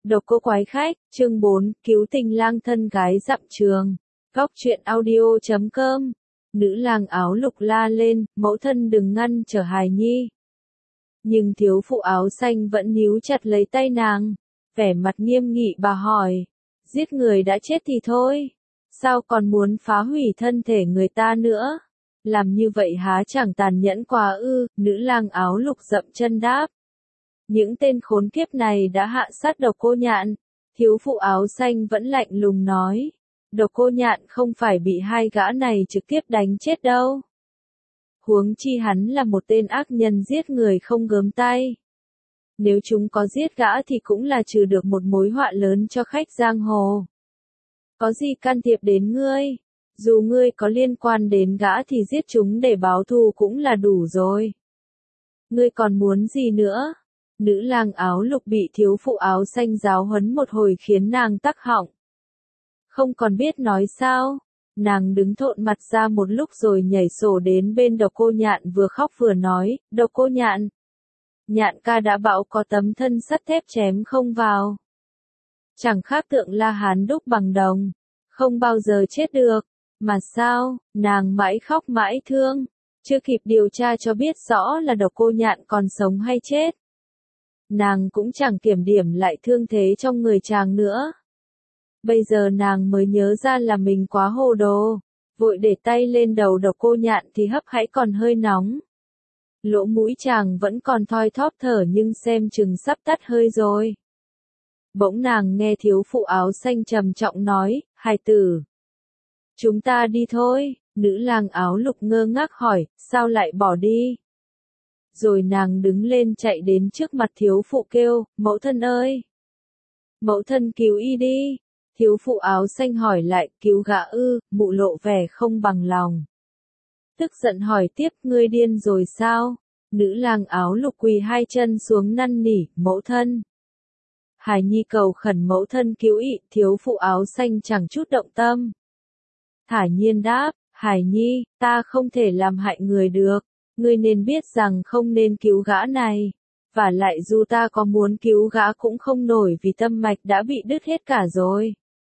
Độc cô quái khách, chương 4, cứu tình lang thân gái dặm trường. Góc truyện audio.com. Nữ lang áo lục la lên, mẫu thân đừng ngăn trở hài nhi. Nhưng thiếu phụ áo xanh vẫn níu chặt lấy tay nàng. Vẻ mặt nghiêm nghị bà hỏi. Giết người đã chết thì thôi. Sao còn muốn phá hủy thân thể người ta nữa? Làm như vậy há chẳng tàn nhẫn quá ư? Nữ lang áo lục dậm chân đáp. Những tên khốn kiếp này đã hạ sát Độc Cô Nhạn. Thiếu phụ áo xanh vẫn lạnh lùng nói. Độc Cô Nhạn không phải bị hai gã này trực tiếp đánh chết đâu. Huống chi hắn là một tên ác nhân giết người không gớm tay. Nếu chúng có giết gã thì cũng là trừ được một mối họa lớn cho khách giang hồ. Có gì can thiệp đến ngươi? Dù ngươi có liên quan đến gã thì giết chúng để báo thù cũng là đủ rồi. Ngươi còn muốn gì nữa? Nữ lang áo lục bị thiếu phụ áo xanh giáo huấn một hồi khiến nàng tắc họng. Không còn biết nói sao, nàng đứng thộn mặt ra một lúc rồi nhảy sổ đến bên Độc Cô Nhạn vừa khóc vừa nói, Độc Cô Nhạn. Nhạn ca đã bảo có tấm thân sắt thép chém không vào. Chẳng khác tượng La Hán đúc bằng đồng, không bao giờ chết được, mà sao, nàng mãi khóc mãi thương, chưa kịp điều tra cho biết rõ là Độc Cô Nhạn còn sống hay chết. Nàng cũng chẳng kiểm điểm lại thương thế trong người chàng nữa. Bây giờ nàng mới nhớ ra là mình quá hồ đồ, vội để tay lên đầu Độc Cô Nhạn thì hấp hãy còn hơi nóng. Lỗ mũi chàng vẫn còn thoi thóp thở nhưng xem chừng sắp tắt hơi rồi. Bỗng nàng nghe thiếu phụ áo xanh trầm trọng nói, hài tử. Chúng ta đi thôi, nữ lang áo lục ngơ ngác hỏi, sao lại bỏ đi? Rồi nàng đứng lên chạy đến trước mặt thiếu phụ kêu, mẫu thân ơi! Mẫu thân cứu y đi! Thiếu phụ áo xanh hỏi lại, cứu gã ư? Mụ lộ vẻ không bằng lòng. Tức giận hỏi tiếp, ngươi điên rồi sao? Nữ lang áo lục quỳ hai chân xuống năn nỉ, mẫu thân. Hải nhi cầu khẩn mẫu thân cứu y, thiếu phụ áo xanh chẳng chút động tâm. Thả nhiên đáp, Hải nhi, ta không thể làm hại người được. Ngươi nên biết rằng không nên cứu gã này. Và lại dù ta có muốn cứu gã cũng không nổi vì tâm mạch đã bị đứt hết cả rồi.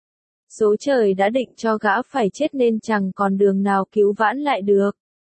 Số trời đã định cho gã phải chết nên chẳng còn đường nào cứu vãn lại được.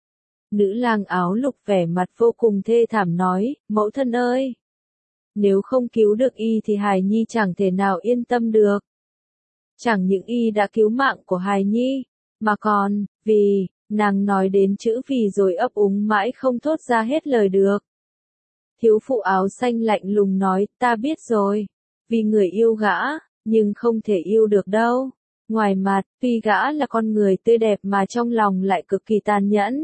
Nữ lang áo lục vẻ mặt vô cùng thê thảm nói, mẫu thân ơi! Nếu không cứu được y thì hài nhi chẳng thể nào yên tâm được. Chẳng những y đã cứu mạng của hài nhi, mà còn, vì... Nàng nói đến chữ vì rồi ấp úng mãi không thốt ra hết lời được. Thiếu phụ áo xanh lạnh lùng nói, ta biết rồi. Vì người yêu gã, nhưng không thể yêu được đâu. Ngoài mặt, tuy gã là con người tươi đẹp mà trong lòng lại cực kỳ tàn nhẫn.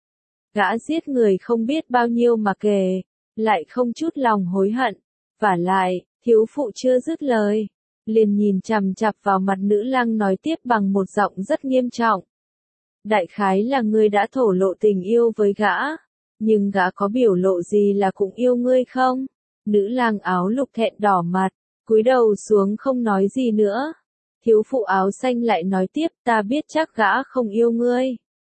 Gã giết người không biết bao nhiêu mà kể, lại không chút lòng hối hận. Vả lại, thiếu phụ chưa dứt lời, liền nhìn chằm chằm vào mặt nữ lang nói tiếp bằng một giọng rất nghiêm trọng. Đại khái là ngươi đã thổ lộ tình yêu với gã, nhưng gã có biểu lộ gì là cũng yêu ngươi không? Nữ lang áo lục thẹn đỏ mặt, cúi đầu xuống không nói gì nữa. Thiếu phụ áo xanh lại nói tiếp, ta biết chắc gã không yêu ngươi.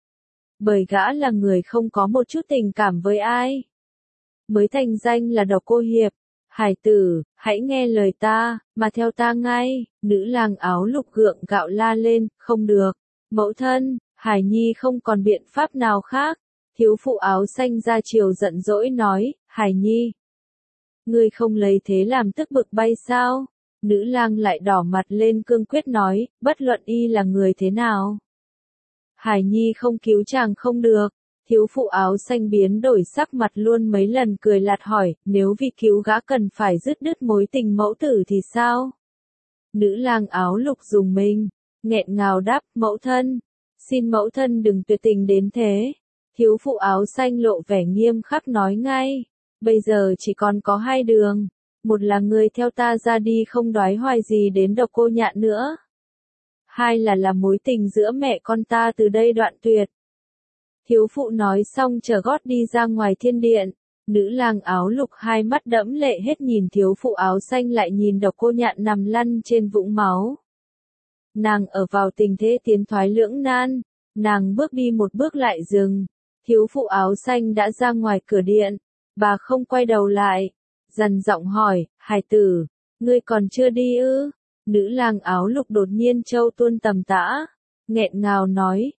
Bởi gã là người không có một chút tình cảm với ai. Mới thành danh là Độc Cô Hiệp. Hải tử, hãy nghe lời ta, mà theo ta ngay. Nữ lang áo lục gượng gạo la lên, không được. Mẫu thân. Hải nhi không còn biện pháp nào khác. Thiếu phụ áo xanh ra chiều giận dỗi nói, Hải nhi. Ngươi không lấy thế làm tức bực bay sao? Nữ lang lại đỏ mặt lên cương quyết nói, bất luận y là người thế nào. Hải nhi không cứu chàng không được. Thiếu phụ áo xanh biến đổi sắc mặt luôn mấy lần cười lạt hỏi, nếu vì cứu gã cần phải dứt đứt mối tình mẫu tử thì sao? Nữ lang áo lục dùng mình, nghẹn ngào đáp, mẫu thân. Xin mẫu thân đừng tuyệt tình đến thế. Thiếu phụ áo xanh lộ vẻ nghiêm khắc nói ngay. Bây giờ chỉ còn có hai đường. Một là người theo ta ra đi không đoái hoài gì đến Độc Cô Nhạn nữa. Hai là làm mối tình giữa mẹ con ta từ đây đoạn tuyệt. Thiếu phụ nói xong trở gót đi ra ngoài thiên điện. Nữ lang áo lục hai mắt đẫm lệ hết nhìn thiếu phụ áo xanh lại nhìn Độc Cô Nhạn nằm lăn trên vũng máu. Nàng ở vào tình thế tiến thoái lưỡng nan, nàng bước đi một bước lại dừng. Thiếu phụ áo xanh đã ra ngoài cửa điện, bà không quay đầu lại, dằn giọng hỏi, hài tử, Ngươi còn chưa đi ư? Nữ lang áo lục đột nhiên trâu tuôn tầm tã, nghẹn ngào nói,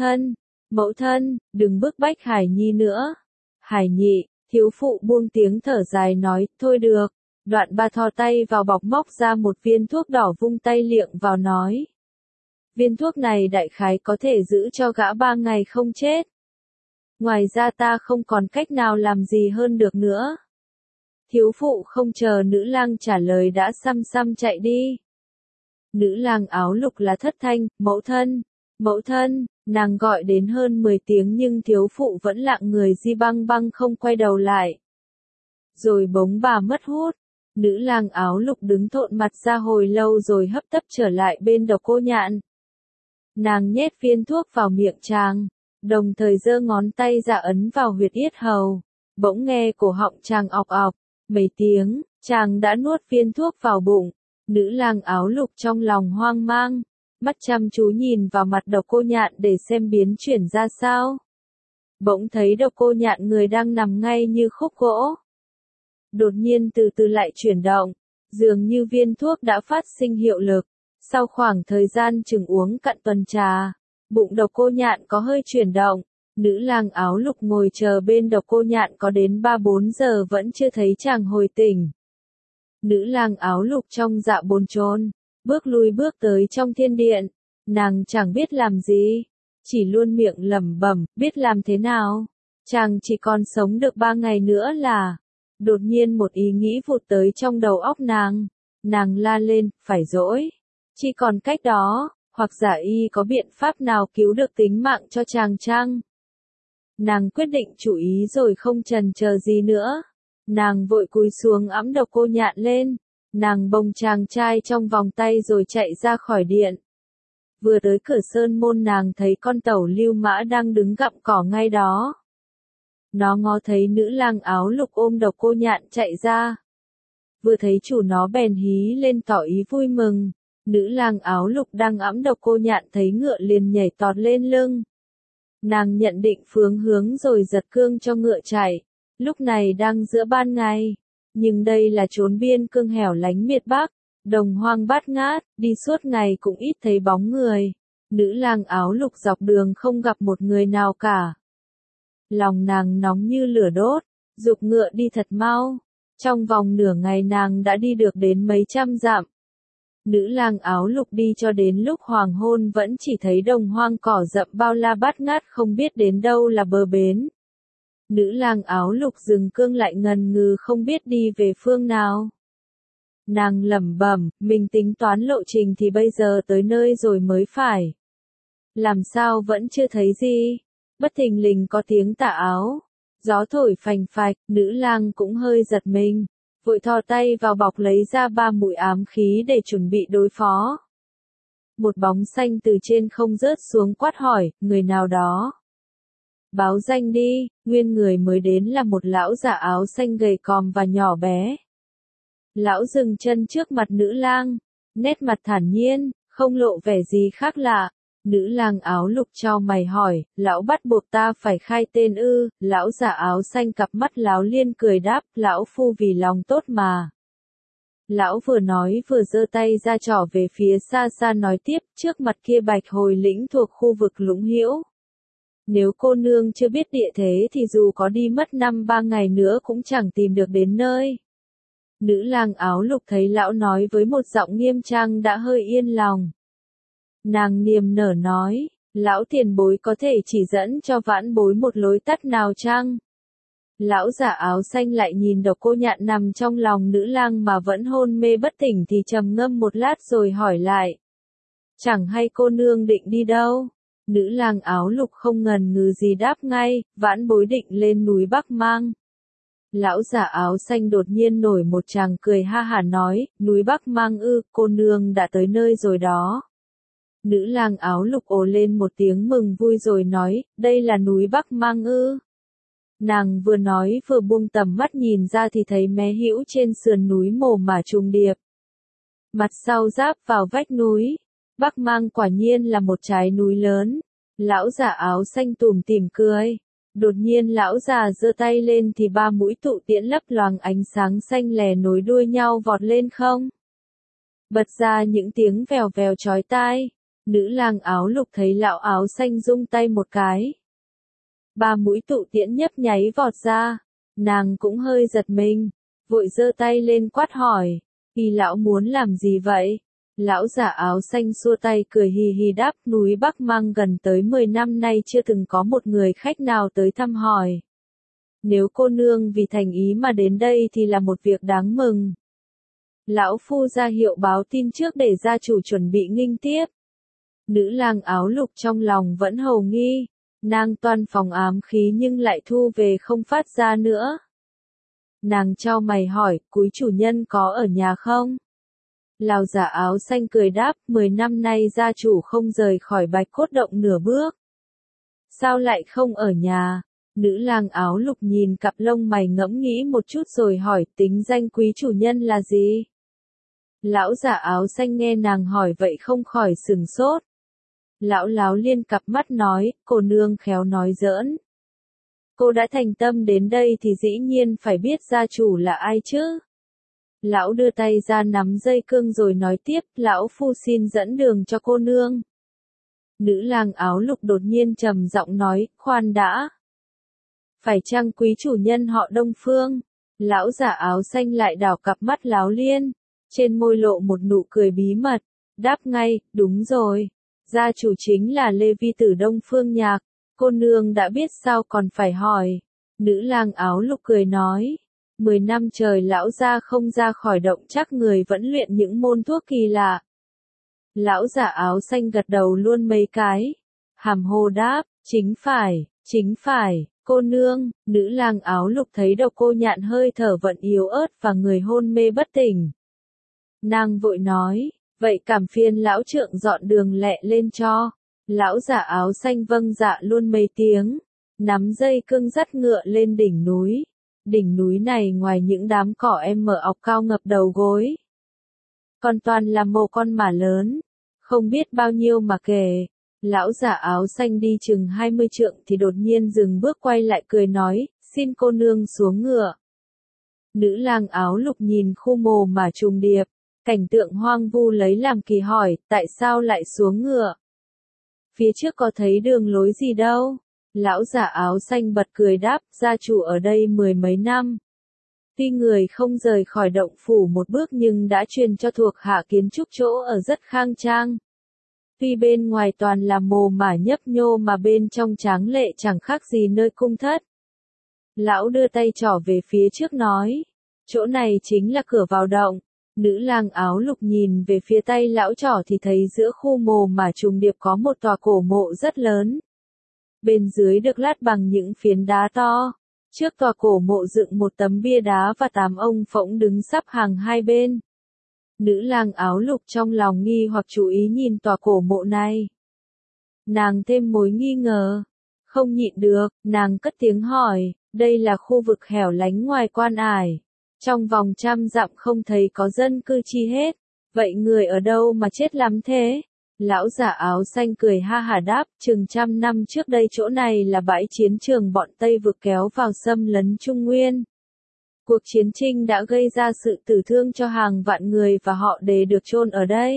mẫu thân, đừng bức bách Hải Nhi nữa. Hải Nhị, thiếu phụ buông tiếng thở dài nói, thôi được. Đoạn ba thò tay vào bọc móc ra một viên thuốc đỏ vung tay liệng vào nói. Viên thuốc này đại khái có thể giữ cho gã 3 ngày không chết. Ngoài ra ta không còn cách nào làm gì hơn được nữa. Thiếu phụ không chờ nữ lang trả lời đã xăm xăm chạy đi. Nữ lang áo lục là thất thanh, mẫu thân, nàng gọi đến hơn 10 tiếng nhưng thiếu phụ vẫn lặng người di băng băng không quay đầu lại. Rồi bỗng bà mất hút. Nữ lang áo lục đứng thộn mặt ra hồi lâu rồi hấp tấp trở lại bên Độc Cô Nhạn. Nàng nhét viên thuốc vào miệng chàng, đồng thời giơ ngón tay ra ấn vào huyệt yết hầu. Bỗng nghe cổ họng chàng ọc ọc, mấy tiếng, chàng đã nuốt viên thuốc vào bụng. Nữ lang áo lục trong lòng hoang mang, mắt chăm chú nhìn vào mặt Độc Cô Nhạn để xem biến chuyển ra sao. Bỗng thấy Độc Cô Nhạn người đang nằm ngay như khúc gỗ. Đột nhiên từ từ lại chuyển động, dường như viên thuốc đã phát sinh hiệu lực. Sau khoảng thời gian chừng uống cạn tuần trà, bụng Độc Cô Nhạn có hơi chuyển động. Nữ lang áo lục ngồi chờ bên Độc Cô Nhạn có đến 3-4 giờ vẫn chưa thấy chàng hồi tỉnh. Nữ lang áo lục trong dạ bồn chồn, bước lui bước tới trong thiên điện. Nàng chẳng biết làm gì, chỉ luôn miệng lẩm bẩm, biết làm thế nào. Chàng chỉ còn sống được 3 ngày nữa là. Đột nhiên một ý nghĩ vụt tới trong đầu óc nàng. Nàng la lên, phải dỗi. Chỉ còn cách đó, hoặc giả y có biện pháp nào cứu được tính mạng cho chàng chăng? Nàng quyết định chủ ý rồi không chần chờ gì nữa. Nàng vội cúi xuống ẵm Độc Cô Nhạn lên. Nàng bồng chàng trai trong vòng tay rồi chạy ra khỏi điện. Vừa tới cửa sơn môn nàng thấy con tẩu Lưu Mã đang đứng gặm cỏ ngay đó. Nó ngó thấy nữ lang áo lục ôm Độc Cô Nhạn chạy ra. Vừa thấy chủ nó bèn hí lên tỏ ý vui mừng. Nữ lang áo lục đang ẵm Độc Cô Nhạn thấy ngựa liền nhảy tọt lên lưng. Nàng nhận định phương hướng rồi giật cương cho ngựa chạy. Lúc này đang giữa ban ngày. Nhưng đây là chốn biên cương hẻo lánh miệt Bắc. Đồng hoang bát ngát, đi suốt ngày cũng ít thấy bóng người. Nữ lang áo lục dọc đường không gặp một người nào cả. Lòng nàng nóng như lửa đốt, giục ngựa đi thật mau. Trong vòng nửa ngày nàng đã đi được đến mấy trăm dặm. Nữ lang áo lục đi cho đến lúc hoàng hôn vẫn chỉ thấy đồng hoang cỏ rậm bao la bát ngát không biết đến đâu là bờ bến. Nữ lang áo lục dừng cương lại ngần ngừ không biết đi về phương nào. Nàng lẩm bẩm, mình tính toán lộ trình thì bây giờ tới nơi rồi mới phải. Làm sao vẫn chưa thấy gì? Bất thình lình có tiếng tà áo. Gió thổi phành phạch, nữ lang cũng hơi giật mình. Vội thò tay vào bọc lấy ra 3 mũi ám khí để chuẩn bị đối phó. Một bóng xanh từ trên không rớt xuống quát hỏi, người nào đó? Báo danh đi, nguyên người mới đến là một lão giả áo xanh gầy còm và nhỏ bé. Lão dừng chân trước mặt nữ lang, nét mặt thản nhiên, không lộ vẻ gì khác lạ. Nữ lang áo lục chau mày hỏi, lão bắt buộc ta phải khai tên ư? Lão giả áo xanh cặp mắt láo liên cười đáp, lão phu vì lòng tốt mà. Lão vừa nói vừa giơ tay ra trỏ về phía xa xa nói tiếp, trước mặt kia Bạch Hồi lĩnh thuộc khu vực Lũng Hữu. Nếu cô nương chưa biết địa thế thì dù có đi mất 5-3 ngày nữa cũng chẳng tìm được đến nơi. Nữ lang áo lục thấy lão nói với một giọng nghiêm trang đã hơi yên lòng. Nàng niềm nở nói, lão tiền bối có thể chỉ dẫn cho vãn bối một lối tắt nào chăng? Lão giả áo xanh lại nhìn Độc Cô Nhạn nằm trong lòng nữ lang mà vẫn hôn mê bất tỉnh thì trầm ngâm một lát rồi hỏi lại. Chẳng hay cô nương định đi đâu? Nữ lang áo lục không ngần ngừ gì đáp ngay, vãn bối định lên núi Bắc Mang. Lão giả áo xanh đột nhiên nổi một tràng cười ha hả nói, núi Bắc Mang ư, cô nương đã tới nơi rồi đó. Nữ lang áo lục ồ lên một tiếng mừng vui rồi nói, đây là núi Bắc Mang ư. Nàng vừa nói vừa buông tầm mắt nhìn ra thì thấy mé hữu trên sườn núi mồ mả trùng điệp. Mặt sau giáp vào vách núi, Bắc Mang quả nhiên là một trái núi lớn. Lão giả áo xanh tủm tỉm cười. Đột nhiên lão già giơ tay lên thì 3 mũi tụ tiễn lấp loáng ánh sáng xanh lè nối đuôi nhau vọt lên không. Bật ra những tiếng vèo vèo chói tai. Nữ lang áo lục thấy lão áo xanh rung tay một cái. 3 mũi tụ tiễn nhấp nháy vọt ra. Nàng cũng hơi giật mình. Vội giơ tay lên quát hỏi. Kỳ lão muốn làm gì vậy? Lão giả áo xanh xua tay cười hì hì đáp, núi Bắc Mang gần tới 10 năm nay chưa từng có một người khách nào tới thăm hỏi. Nếu cô nương vì thành ý mà đến đây thì là một việc đáng mừng. Lão phu ra hiệu báo tin trước để gia chủ chuẩn bị nghinh tiếp. Nữ lang áo lục trong lòng vẫn hầu nghi. Nàng toan phòng ám khí nhưng lại thu về không phát ra nữa. Nàng chau mày hỏi, cúi chủ nhân có ở nhà không? Lão giả áo xanh cười đáp, 10 năm nay gia chủ không rời khỏi Bạch Cốt Động nửa bước. Sao lại không ở nhà? Nữ lang áo lục nhìn cặp lông mày ngẫm nghĩ một chút rồi hỏi, tính danh quý chủ nhân là gì? Lão giả áo xanh nghe nàng hỏi vậy không khỏi sửng sốt. Lão láo liên cặp mắt nói, cô nương khéo nói giỡn. Cô đã thành tâm đến đây thì dĩ nhiên phải biết gia chủ là ai chứ? Lão đưa tay ra nắm dây cương rồi nói tiếp, lão phu xin dẫn đường cho cô nương. Nữ lang áo lục đột nhiên trầm giọng nói, khoan đã. Phải chăng quý chủ nhân họ Đông Phương? Lão giả áo xanh lại đảo cặp mắt láo liên, trên môi lộ một nụ cười bí mật, đáp ngay, đúng rồi. Gia chủ chính là Lê Vi Tử Đông Phương Nhạc, cô nương đã biết sao còn phải hỏi. Nữ lang áo lục cười nói. 10 năm trời lão gia không ra khỏi động chắc người vẫn luyện những môn thuốc kỳ lạ. Lão giả áo xanh gật đầu luôn mấy cái. Hàm hồ đáp, chính phải, cô nương. Nữ lang áo lục thấy đầu cô nhạn hơi thở vẫn yếu ớt và người hôn mê bất tỉnh. Nàng vội nói, vậy cảm phiền lão trượng dọn đường lẹ lên cho. Lão giả áo xanh vâng dạ luôn mấy tiếng. Nắm dây cương dắt ngựa lên đỉnh núi. Đỉnh núi này ngoài những đám cỏ em mở ọc cao ngập đầu gối. Còn toàn là mồ con mả lớn. Không biết bao nhiêu mà kể. Lão giả áo xanh đi chừng 20 trượng thì đột nhiên dừng bước quay lại cười nói, xin cô nương xuống ngựa. Nữ lang áo lục nhìn khu mồ mả trùng điệp. Cảnh tượng hoang vu lấy làm kỳ hỏi, tại sao lại xuống ngựa? Phía trước có thấy đường lối gì đâu? Lão giả áo xanh bật cười đáp, gia chủ ở đây 10 mấy năm. Tuy người không rời khỏi động phủ một bước nhưng đã truyền cho thuộc hạ kiến trúc chỗ ở rất khang trang. Tuy bên ngoài toàn là mồ mả nhấp nhô mà bên trong tráng lệ chẳng khác gì nơi cung thất. Lão đưa tay trỏ về phía trước nói, chỗ này chính là cửa vào động. Nữ lang áo lục nhìn về phía tay lão trỏ thì thấy giữa khu mồ mả trùng điệp có một tòa cổ mộ rất lớn. Bên dưới được lát bằng những phiến đá to. Trước tòa cổ mộ dựng một tấm bia đá và 8 ông phỗng đứng sắp hàng hai bên. Nữ lang áo lục trong lòng nghi hoặc chú ý nhìn tòa cổ mộ này. Nàng thêm mối nghi ngờ. Không nhịn được, nàng cất tiếng hỏi, đây là khu vực hẻo lánh ngoài Quan Ải. Trong vòng 100 dặm không thấy có dân cư chi hết. Vậy người ở đâu mà chết lắm thế? Lão giả áo xanh cười ha hả đáp, chừng 100 năm trước đây chỗ này là bãi chiến trường bọn Tây vực kéo vào xâm lấn Trung Nguyên. Cuộc chiến tranh đã gây ra sự tử thương cho hàng vạn người và họ đều được chôn ở đây.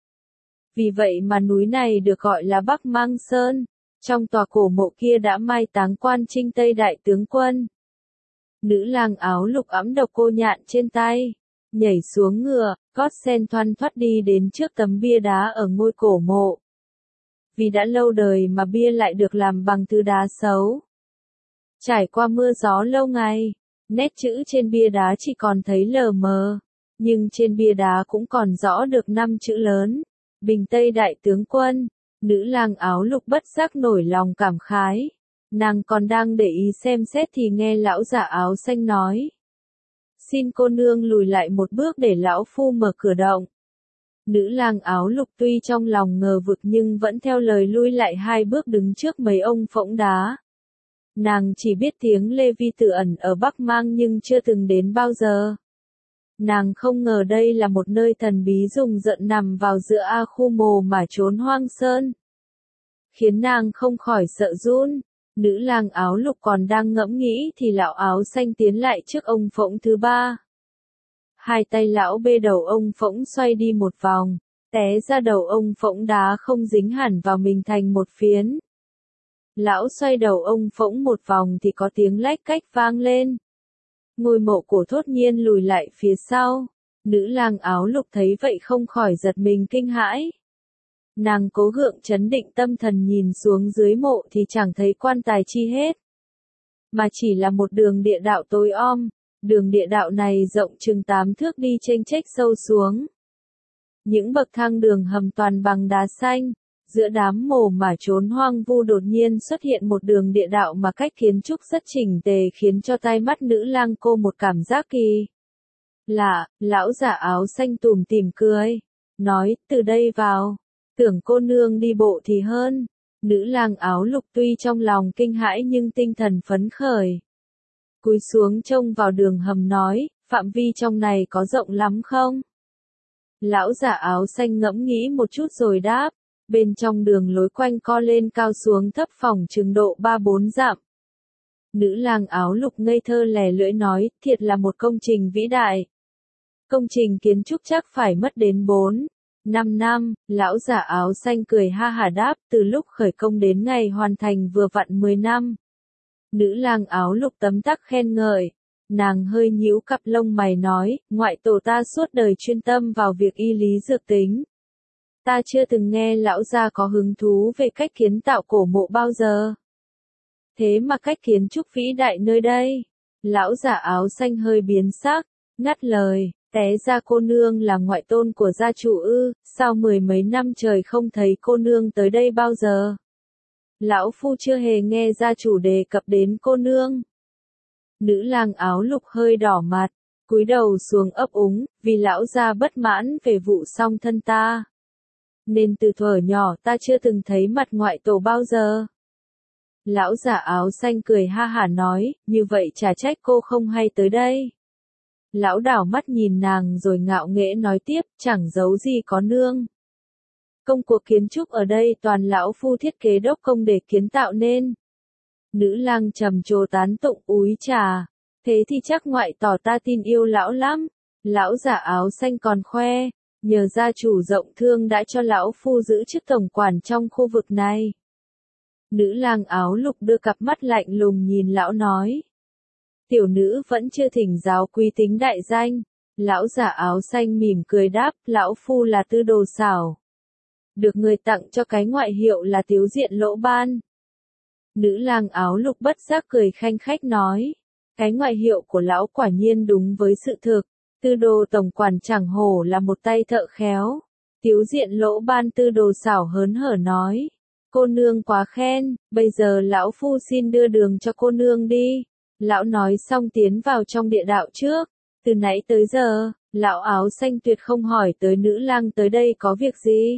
Vì vậy mà núi này được gọi là Bắc Mang Sơn. Trong tòa cổ mộ kia đã mai táng quan Trinh Tây đại tướng quân. Nữ lang áo lục ẵm độc cô nhạn trên tay. Nhảy xuống ngựa, gót sen thoăn thoắt đi đến trước tấm bia đá ở ngôi cổ mộ. Vì đã lâu đời mà bia lại được làm bằng thứ đá xấu. Trải qua mưa gió lâu ngày, nét chữ trên bia đá chỉ còn thấy lờ mờ, nhưng trên bia đá cũng còn rõ được 5 chữ lớn. Bình Tây đại tướng quân. Nữ lang áo lục bất giác nổi lòng cảm khái. Nàng còn đang để ý xem xét thì nghe lão giả áo xanh nói. Xin cô nương lùi lại một bước để lão phu mở cửa động. Nữ lang áo lục tuy trong lòng ngờ vực nhưng vẫn theo lời lui lại 2 bước đứng trước mấy ông phỗng đá. Nàng chỉ biết tiếng Lê Vi Tử ẩn ở Bắc Mang nhưng chưa từng đến bao giờ. Nàng không ngờ đây là một nơi thần bí rùng rợn nằm vào giữa khu mồ mà trốn hoang sơn. Khiến nàng không khỏi sợ run. Nữ lang áo lục còn đang ngẫm nghĩ thì lão áo xanh tiến lại trước ông phỗng thứ ba. Hai tay lão bê đầu ông phỗng xoay đi một vòng, té ra đầu ông phỗng đá không dính hẳn vào mình thành một phiến. Lão xoay đầu ông phỗng một vòng thì có tiếng lách cách vang lên. Ngôi mộ cổ thốt nhiên lùi lại phía sau. Nữ lang áo lục thấy vậy không khỏi giật mình kinh hãi. Nàng cố gượng trấn định tâm thần nhìn xuống dưới mộ thì chẳng thấy quan tài chi hết. Mà chỉ là một đường địa đạo tối om, đường địa đạo này rộng chừng 8 thước đi chênh chếch sâu xuống. Những bậc thang đường hầm toàn bằng đá xanh, giữa đám mồ mà trốn hoang vu đột nhiên xuất hiện một đường địa đạo mà cách kiến trúc rất chỉnh tề khiến cho tai mắt nữ lang cô một cảm giác kỳ lạ. Lão giả áo xanh tủm tỉm cười, nói, từ đây vào. Tưởng cô nương đi bộ thì hơn. Nữ lang áo lục tuy trong lòng kinh hãi nhưng tinh thần phấn khởi. Cúi xuống trông vào đường hầm nói, phạm vi trong này có rộng lắm không? Lão giả áo xanh ngẫm nghĩ một chút rồi đáp, bên trong đường lối quanh co lên cao xuống thấp phỏng chừng độ 3-4 dặm. Nữ lang áo lục ngây thơ lè lưỡi nói, thiệt là một công trình vĩ đại. Công trình kiến trúc chắc phải mất đến 4-5 năm, lão giả áo xanh cười ha hả đáp, từ lúc khởi công đến ngày hoàn thành vừa vặn 10 năm. Nữ lang áo lục tấm tắc khen ngợi, nàng hơi nhíu cặp lông mày nói, ngoại tổ ta suốt đời chuyên tâm vào việc y lý dược tính. Ta chưa từng nghe lão gia có hứng thú về cách kiến tạo cổ mộ bao giờ. Thế mà cách kiến trúc vĩ đại nơi đây. Lão giả áo xanh hơi biến sắc, ngắt lời, té ra cô nương là ngoại tôn của gia chủ ư, sao 10 mấy năm trời không thấy cô nương tới đây bao giờ. Lão phu chưa hề nghe gia chủ đề cập đến cô nương. Nữ lang áo lục hơi đỏ mặt, cúi đầu xuống ấp úng, vì lão gia bất mãn về vụ song thân ta. Nên từ thuở nhỏ ta chưa từng thấy mặt ngoại tổ bao giờ. Lão giả áo xanh cười ha hả nói, như vậy chả trách cô không hay tới đây. Lão đảo mắt nhìn nàng rồi ngạo nghễ nói tiếp, chẳng giấu gì có nương. Công cuộc kiến trúc ở đây toàn lão phu thiết kế đốc công để kiến tạo nên. Nữ lang trầm trồ tán tụng úi trà, thế thì chắc ngoại tỏ ta tin yêu lão lắm. Lão giả áo xanh còn khoe, nhờ gia chủ rộng thương đã cho lão phu giữ chức tổng quản trong khu vực này. Nữ lang áo lục đưa cặp mắt lạnh lùng nhìn lão nói. Tiểu nữ vẫn chưa thỉnh giáo quý tính đại danh. Lão giả áo xanh mỉm cười đáp, lão phu là Tư Đồ Xảo. Được người tặng cho cái ngoại hiệu là Tiếu Diện Lỗ Ban. Nữ lang áo lục bất giác cười khanh khách nói. Cái ngoại hiệu của lão quả nhiên đúng với sự thực. Tư Đồ tổng quản chẳng hổ là một tay thợ khéo. Tiếu Diện Lỗ Ban Tư Đồ Xảo hớn hở nói. Cô nương quá khen, bây giờ lão phu xin đưa đường cho cô nương đi. Lão nói xong tiến vào trong địa đạo trước. Từ nãy tới giờ, lão áo xanh tuyệt không hỏi tới nữ lang tới đây có việc gì.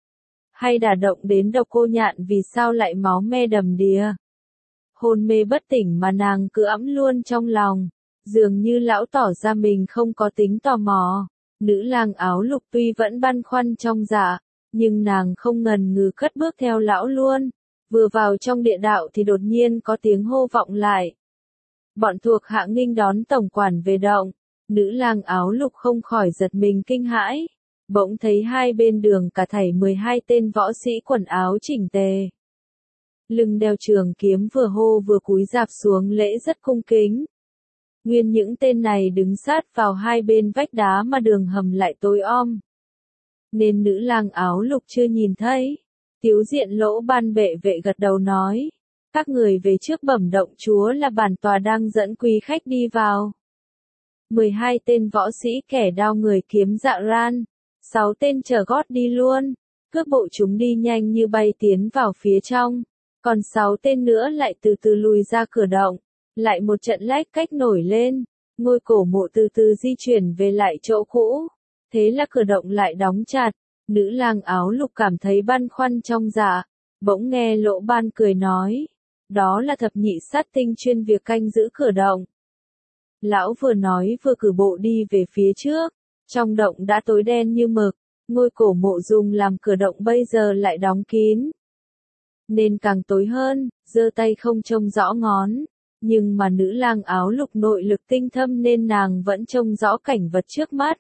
Hay đả động đến Độc Cô Nhạn vì sao lại máu me đầm đìa. Hôn mê bất tỉnh mà nàng cứ ẵm luôn trong lòng. Dường như lão tỏ ra mình không có tính tò mò. Nữ lang áo lục tuy vẫn băn khoăn trong dạ, nhưng nàng không ngần ngừ cất bước theo lão luôn. Vừa vào trong địa đạo thì đột nhiên có tiếng hô vọng lại. Bọn thuộc hạ nghinh đón tổng quản về động. Nữ lang áo lục không khỏi giật mình kinh hãi. Bỗng thấy hai bên đường cả thảy 12 tên võ sĩ quần áo chỉnh tề. Lưng đeo trường kiếm vừa hô vừa cúi rạp xuống lễ rất cung kính. Nguyên những tên này đứng sát vào hai bên vách đá mà đường hầm lại tối om. Nên nữ lang áo lục chưa nhìn thấy. Tiếu Diện Lỗ Ban bệ vệ gật đầu nói. Các người về trước bẩm động chúa là bản tòa đang dẫn quý khách đi vào. 12 tên võ sĩ kẻ đao người kiếm dạ ran. 6 tên chờ gót đi luôn. Cước bộ chúng đi nhanh như bay tiến vào phía trong. Còn 6 tên nữa lại từ từ lùi ra cửa động. Lại một trận lách cách nổi lên. Ngôi cổ mộ từ từ di chuyển về lại chỗ cũ. Thế là cửa động lại đóng chặt. Nữ lang áo lục cảm thấy băn khoăn trong dạ. Bỗng nghe Lỗ Ban cười nói. Đó là thập nhị sát tinh chuyên việc canh giữ cửa động. Lão vừa nói vừa cử bộ đi về phía trước. Trong động đã tối đen như mực. Ngôi cổ mộ dùng làm cửa động bây giờ lại đóng kín. nên càng tối hơn, giơ tay không trông rõ ngón. Nhưng mà nữ lang áo lục nội lực tinh thâm nên nàng vẫn trông rõ cảnh vật trước mắt.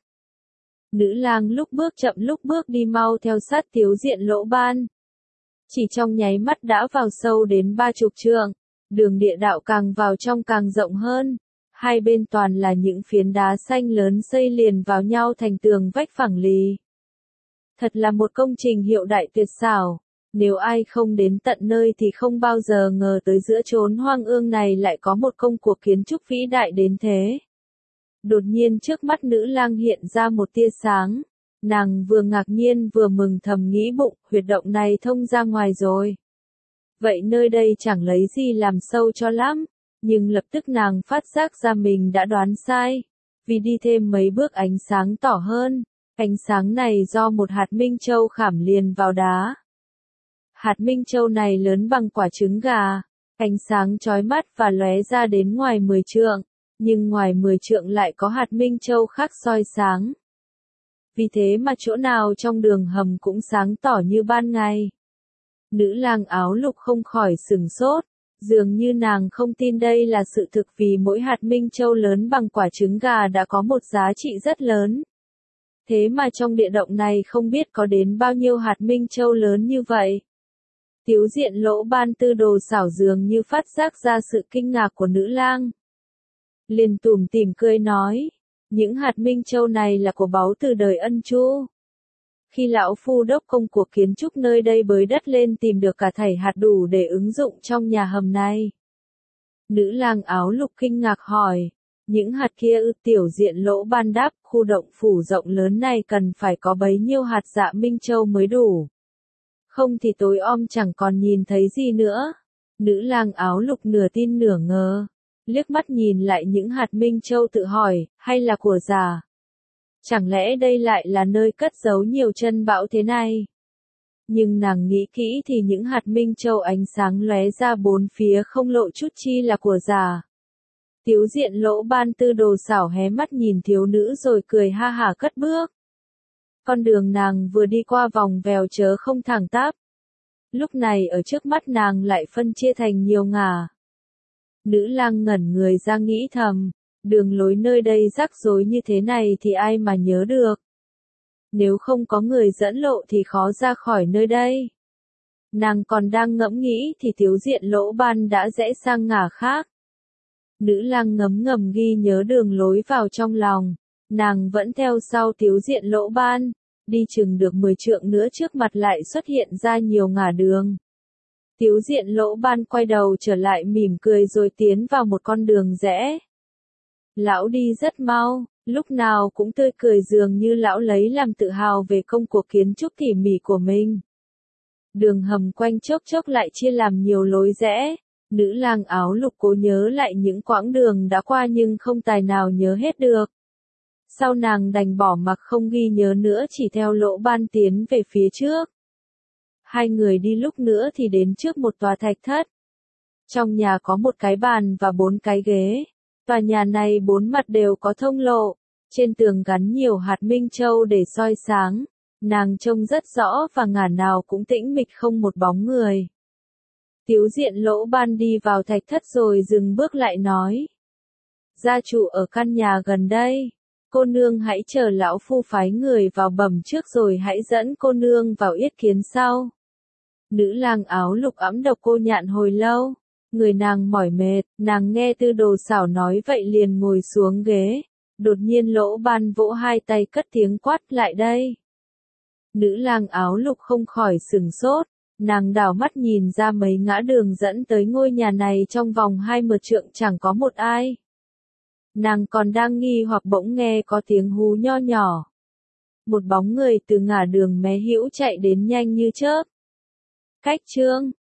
Nữ lang lúc bước chậm lúc bước đi mau theo sát Tiếu Diện Lỗ Ban. Chỉ trong nháy mắt đã vào sâu đến 30 trượng, đường địa đạo càng vào trong càng rộng hơn. Hai bên toàn là những phiến đá xanh lớn xây liền vào nhau thành tường vách phẳng lì. Thật là một công trình hiệu đại tuyệt xảo. Nếu ai không đến tận nơi thì không bao giờ ngờ tới giữa chốn hoang ương này lại có một công cuộc kiến trúc vĩ đại đến thế. Đột nhiên trước mắt nữ lang hiện ra một tia sáng. Nàng vừa ngạc nhiên vừa mừng thầm nghĩ bụng, huyệt động này thông ra ngoài rồi. Vậy nơi đây chẳng lấy gì làm sâu cho lắm. Nhưng lập tức nàng phát giác ra mình đã đoán sai. Vì đi thêm mấy bước ánh sáng tỏ hơn. Ánh sáng này do một hạt minh châu khảm liền vào đá. Hạt minh châu này lớn bằng quả trứng gà. Ánh sáng chói mắt và lóe ra đến ngoài 10 trượng. Nhưng ngoài 10 trượng lại có hạt minh châu khác soi sáng. Vì thế mà chỗ nào trong đường hầm cũng sáng tỏ như ban ngày. Nữ lang áo lục không khỏi sửng sốt. Dường như nàng không tin đây là sự thực vì mỗi hạt minh châu lớn bằng quả trứng gà đã có một giá trị rất lớn. Thế mà trong địa động này không biết có đến bao nhiêu hạt minh châu lớn như vậy. Tiếu Diện Lỗ Ban tư đồ xảo dường như phát giác ra sự kinh ngạc của nữ lang. Liền tủm tỉm cười nói, những hạt minh châu này là của báu từ đời Ân Chu. Khi lão phu đốc công cuộc kiến trúc nơi đây bới đất lên tìm được cả thảy hạt đủ để ứng dụng trong nhà hầm này. Nữ lang áo lục kinh ngạc hỏi, những hạt kia ư? Tiểu Diện Lỗ Ban đáp, khu động phủ rộng lớn này cần phải có bấy nhiêu hạt dạ minh châu mới đủ. Không thì tối om chẳng còn nhìn thấy gì nữa. Nữ lang áo lục nửa tin nửa ngờ. Liếc mắt nhìn lại những hạt minh châu tự hỏi, hay là của giả? Chẳng lẽ đây lại là nơi cất giấu nhiều chân bão thế này? Nhưng nàng nghĩ kỹ thì những hạt minh châu ánh sáng lóe ra bốn phía không lộ chút chi là của giả. Tiếu Diện Lỗ Ban tư đồ xảo hé mắt nhìn thiếu nữ rồi cười ha hả cất bước. Con đường nàng vừa đi qua vòng vèo chớ không thẳng tắp. Lúc này ở trước mắt nàng lại phân chia thành nhiều ngả. Nữ lang ngẩn người ra nghĩ thầm, đường lối nơi đây rắc rối như thế này thì ai mà nhớ được. Nếu không có người dẫn lộ thì khó ra khỏi nơi đây. Nàng còn đang ngẫm nghĩ thì Tiếu Diện Lỗ Ban đã rẽ sang ngả khác. Nữ lang ngấm ngầm ghi nhớ đường lối vào trong lòng. Nàng vẫn theo sau Tiếu Diện Lỗ Ban. Đi chừng được 10 trượng nữa trước mặt lại xuất hiện ra nhiều ngả đường. Tiếu Diện Lỗ Ban quay đầu trở lại mỉm cười rồi tiến vào một con đường rẽ. Lão đi rất mau, lúc nào cũng tươi cười dường như lão lấy làm tự hào về công cuộc kiến trúc tỉ mỉ của mình. Đường hầm quanh chốc chốc lại chia làm nhiều lối rẽ. Nữ lang áo lục cố nhớ lại những quãng đường đã qua nhưng không tài nào nhớ hết được. Sau nàng đành bỏ mặc không ghi nhớ nữa chỉ theo Lỗ Ban tiến về phía trước. Hai người đi lúc nữa thì đến trước một tòa thạch thất. Trong nhà có một cái bàn và 4 cái ghế. Tòa nhà này 4 mặt đều có thông lộ. Trên tường gắn nhiều hạt minh châu để soi sáng. Nàng trông rất rõ và ngả nào cũng tĩnh mịch không một bóng người. Tiếu Diện Lỗ Ban đi vào thạch thất rồi dừng bước lại nói. Gia chủ ở căn nhà gần đây. Cô nương hãy chờ lão phu phái người vào bẩm trước rồi hãy dẫn cô nương vào yết kiến sau. Nữ lang áo lục ẵm độc Cô Nhạn hồi lâu. Người nàng mỏi mệt, nàng nghe tư đồ xảo nói vậy liền ngồi xuống ghế. Đột nhiên Lỗ Ban vỗ hai tay cất tiếng quát lại đây. Nữ lang áo lục không khỏi sửng sốt. Nàng đảo mắt nhìn ra mấy ngã đường dẫn tới ngôi nhà này trong vòng 20 trượng chẳng có một ai. Nàng còn đang nghi hoặc bỗng nghe có tiếng hú nho nhỏ. Một bóng người từ ngả đường mé hữu chạy đến nhanh như chớp. Cách chương